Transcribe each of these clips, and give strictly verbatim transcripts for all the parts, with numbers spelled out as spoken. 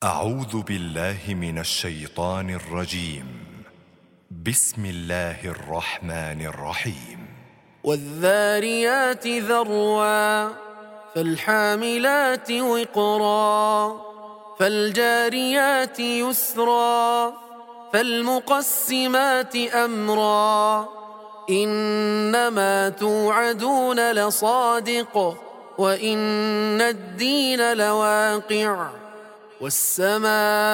أعوذ بالله من الشيطان الرجيم. بسم الله الرحمن الرحيم. والذاريات ذروا فالحاملات وقرا فالجاريات يسرا فالمقسمات أمرا إنما توعدون لصادق وإن الدين لواقع والسماء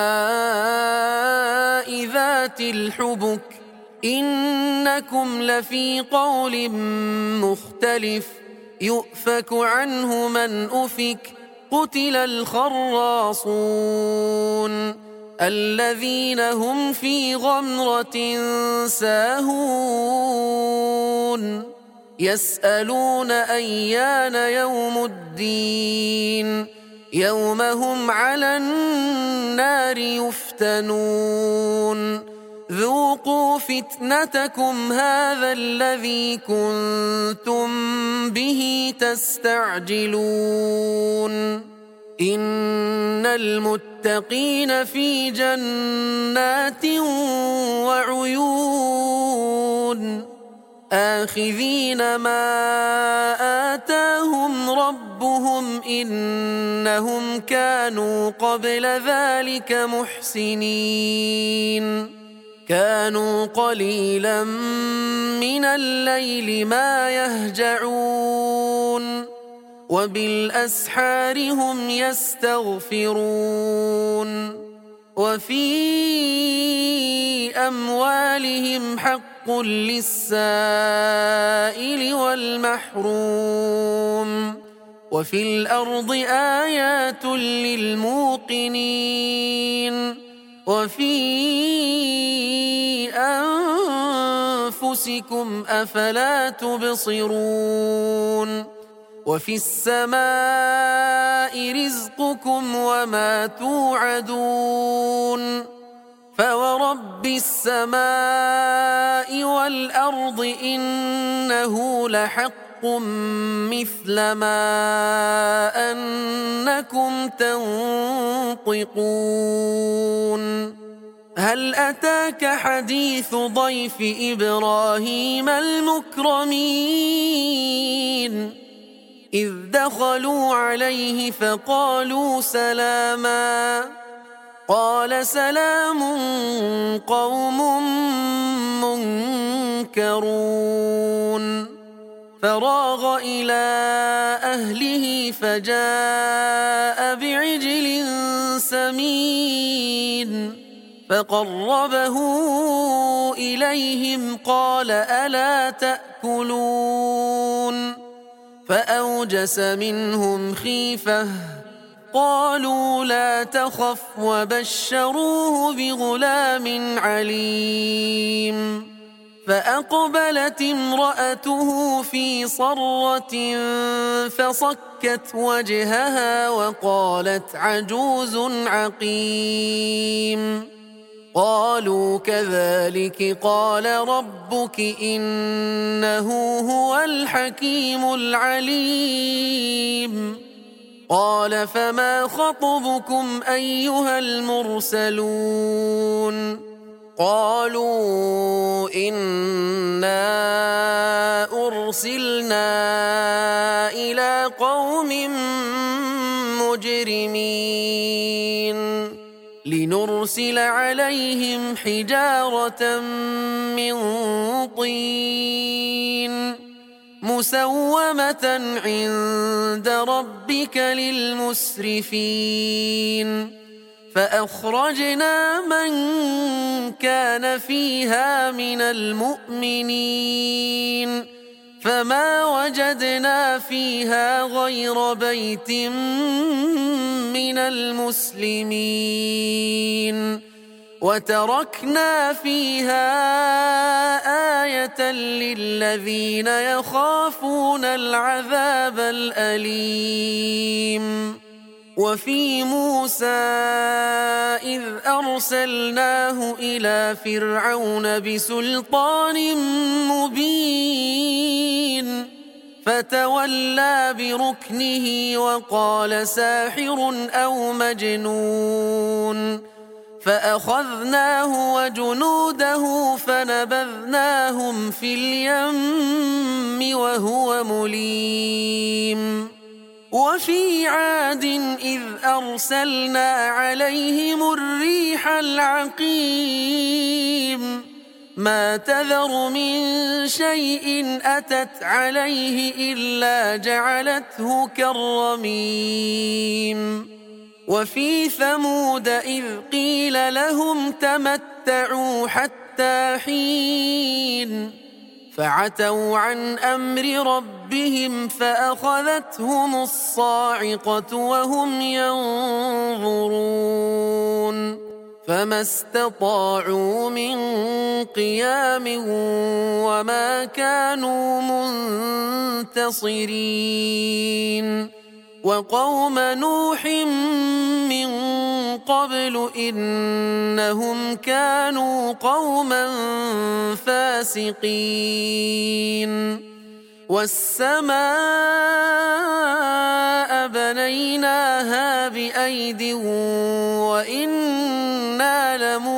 ذات الحبك إنكم لفي قول مختلف يؤفك عنه من أفك قتل الخراصون الذين هم في غمرة ساهون يسألون أيان يوم الدين يوم هم على النار يفتنون ذوقوا فتنتكم هذا الذي كنتم به تستعجلون إن المتقين في جنات وعيون آخذين ما آتاهم ربهم إنهم كانوا قبل ذلك محسنين كانوا قليلا من الليل ما يهجعون وبالأسحار هم يستغفرون وفي أموالهم حق للسائل والمحروم وفي الأرض آيات للموقنين وفي أنفسكم أفلا تبصرون وفي السماء رزقكم وما توعدون فورب السماء والأرض إنه لحق مثل ما أنكم تنطقون هل أتاك حديث ضيف إبراهيم المكرمين إذ دخلوا عليه فقالوا سلاما قال سلام قوم منكرون فراغ إلى أهله فجاء بعجل سمين فقربه إليهم قال ألا تأكلون فأوجس منهم خيفة قالوا لا تخف وبشروه بغلام عليم فأقبلت امرأته في صرة فصكت وجهها وقالت عجوز عقيم قالوا كذلك قال ربك إنه هو الحكيم العليم قال فما خطبكم أيها المرسلون قالوا إنا أرسلنا إلى قوم مجرمين لنرسل عليهم حجارة من طين مسومة عند ربك للمسرفين فأخرجنا من كان فيها من المؤمنين فما وجدنا فيها غير بيت من المسلمين وتركنا فيها آية للذين يخافون العذاب الأليم وفي موسى إذ أرسلناه إلى فرعون بسلطان مبين فتولى بركنه وقال ساحر أو مجنون فأخذناه وجنوده فنبذناهم في اليم وهو مليم وفي عاد إذ أرسلنا عليهم الريح العقيم ما تذر من شيء أتت عليه إلا جعلته كالرميم وفي ثمود إذ قيل لهم تمتعوا حتى حين فعتوا عن أمر ربهم فأخذتهم الصاعقة وهم ينظرون فما استطاعوا من قيام وما كانوا منتصرين وقوم نوح من قبل إنهم كانوا قوما فاسقين والسماء بنيناها بأيد وإنا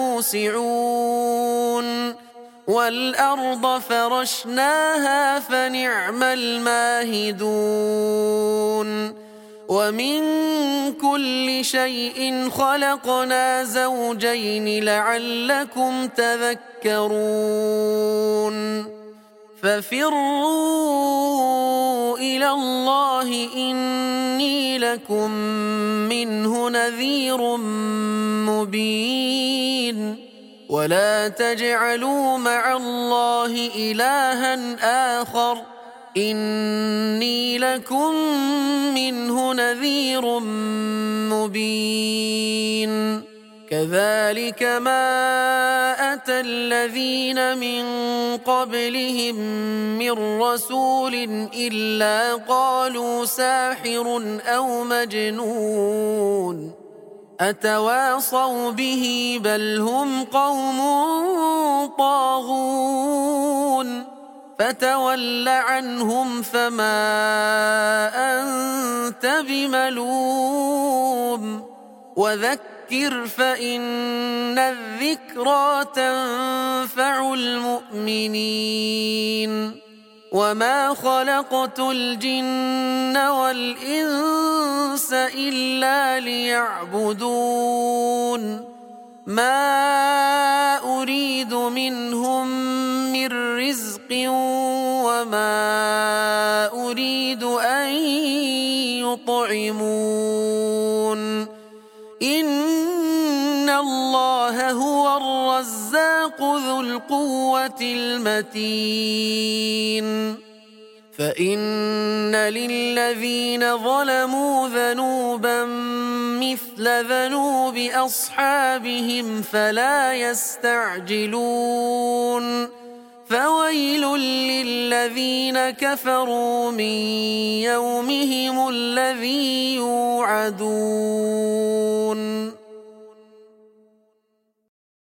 لموسعون والأرض فرشناها فنعم الماهدون ومن كل شيء خلقنا زوجين لعلكم تذكرون ففروا إلى الله إني لكم منه نذير مبين ولا تجعلوا مع الله إلها آخر إني لكم منه نذير مبين كذلك ما أتى الذين من قبلهم من رسول إلا قالوا ساحر أو مجنون أتواصوا به بل هم قوم طاغون فتول عنهم فما أنت بملوم وذكر فإن الذكرى تنفع المؤمنين وما خلقت الجن والإنس إلا ليعبدون ما أريد منهم من رزق وما أريد أن يطعمون إن الله هو الرزاق ذو القوة المتين فإن للذين ظلموا ذنوبا مثل ذنوب أصحابهم فلا يستعجلون فويل للذين كفروا من يومهم الذي يوعدون